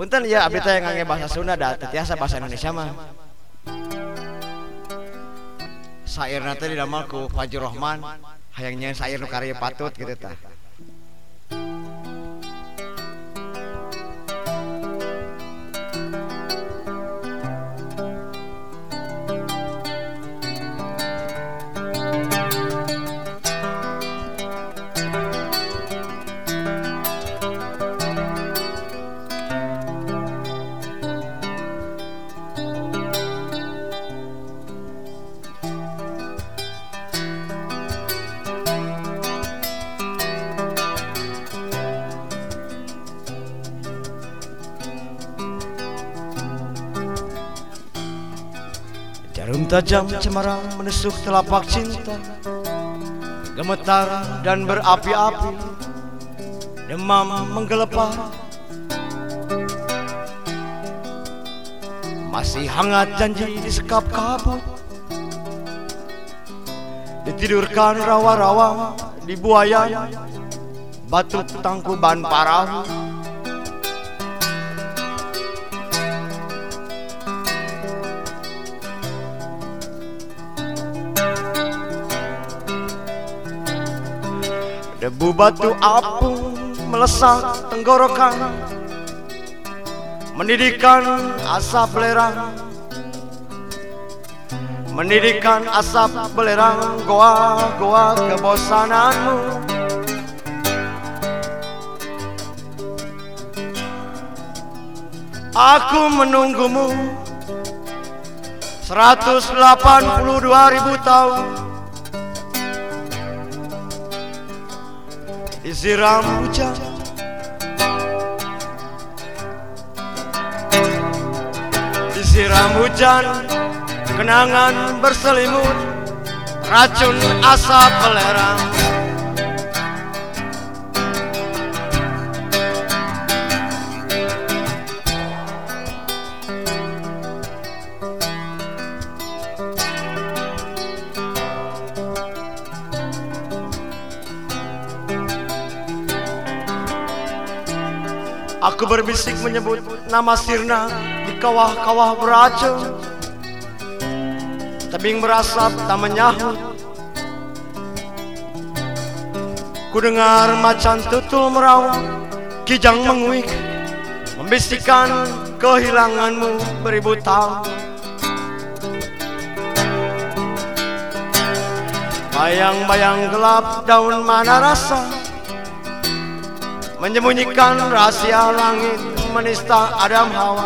Punten ya abdi teh ngangge bahasa Sunda da teu tiasa bahasa Indonesia mah. Sairna teh didamel ku Fajrul Rahman, hayang nyaho sair nu karya patut kitu tah. Jarum tajam cemerlang menusuk telapak cinta, gemetar dan berapi-api, demam menggelepar. Masih hangat janji disekap kabut, ditidurkan rawa-rawa di buaya, batu tangkuban parahu. Debu batu apung melesak tenggorokan, mendidihkan asap belerang, mendidihkan asap belerang goa-goa kebosananmu. Aku menunggumu 182.000 tahun, disiram hujan, disiram hujan, kenangan berselimut, racun asap belerang. Aku berbisik menyebut nama sirna di kawah-kawah beracun, tebing berasap tak menyahut. Ku dengar macan tutul meraung, kijang menguik, membisikkan kehilanganmu beribu tahun. Bayang-bayang gelap daun mana rasa, menyembunyikan rahasia langit menista Adam Hawa.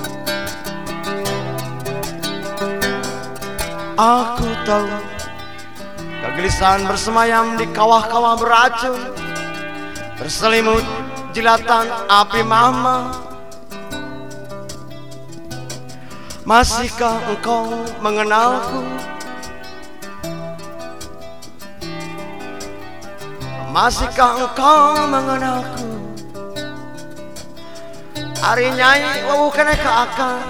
Aku tahu kegelisahan bersemayam di kawah-kawah beracun, berselimut jilatan api mama. Masihkah engkau mengenalku? Masihkah engkau mengenalku? Ari Nyai wawuh keneh ka akang.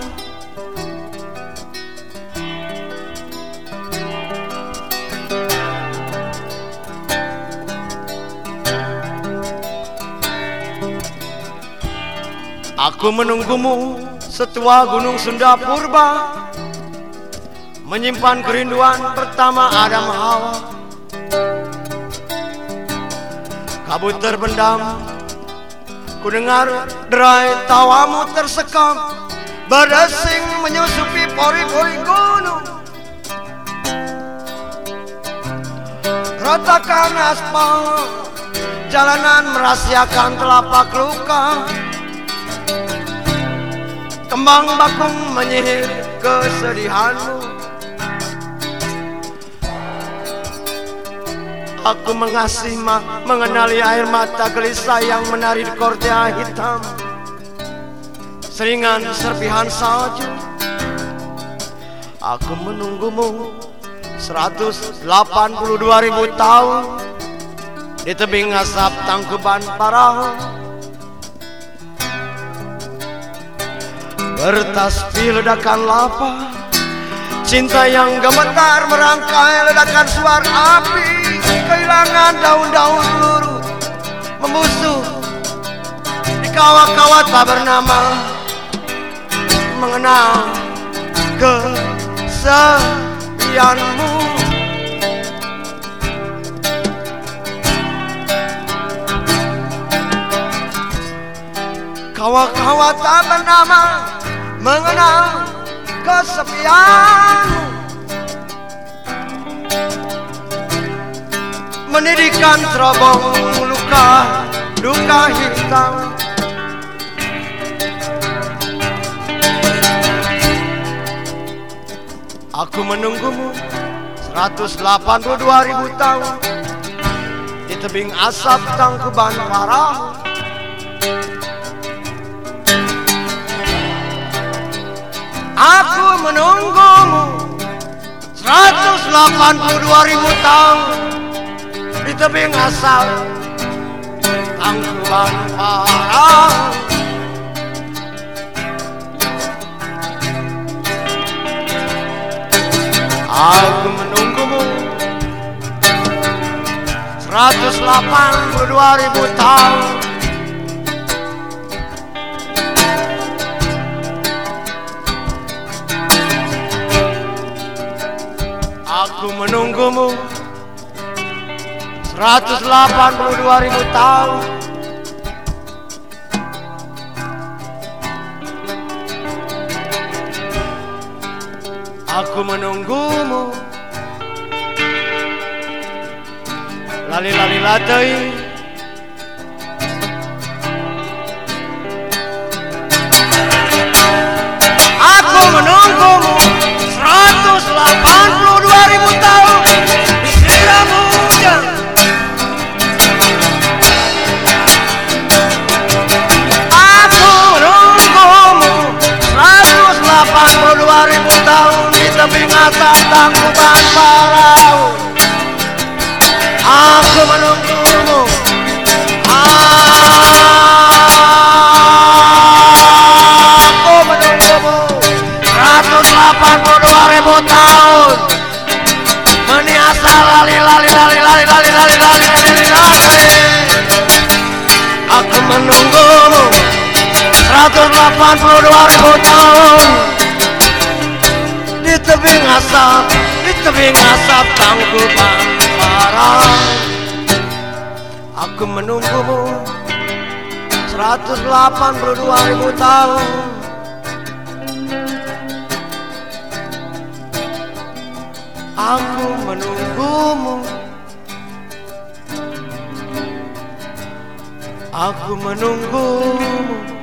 Aku menunggumu setua gunung Sunda Purba, menyimpan kerinduan pertama Adam Hawa. Kabut terbendam, ku dengar derai tawamu tersekam, berdesing menyusupi pori-pori gunung. Retakan aspal, jalanan merahasiakan telapak luka. Kembang bakung menyihir kesedihanmu. Aku mengasihi mengenali air mata gelisah yang menari di kortea hitam, seringan serpihan salju. Aku menunggumu 182.000 tahun di tebing asap tangkuban parahu. Bertasbih ledakan lapar, cinta yang gemetar merangkai ledakan suara api. Kehilangan daun-daun luruh membusuk di kawah-kawah tak bernama. mengenal kesetiaanmu. Kawa-kawa tak bernama mengenal kesepianmu. Mendirikan terobong luka, duka hitam. Aku menunggumu 182.000 tahun di tebing asap Tangkuban Parahu. Aku menunggumu 182.000 tahun di tebing asap Tangkuban Parahu. Aku menunggumu 182.000 tahun Aku menunggumu 182.000 tahun. Aku menunggumu lali-lali latei. Aku menunggumu 182.000 tahun di silam hujan. Aku menunggumu 182.000 tahun di tebing asap Tangkuban Parahu. Aku menunggumu. Aku menunggumu 182.000 tahun meniasa lali. Aku menunggumu 182.000 tahun di tebing asap Tangkuban Parahu. Aku menunggumu 182.000 tahun. Aku menunggumu. Aku menunggumu.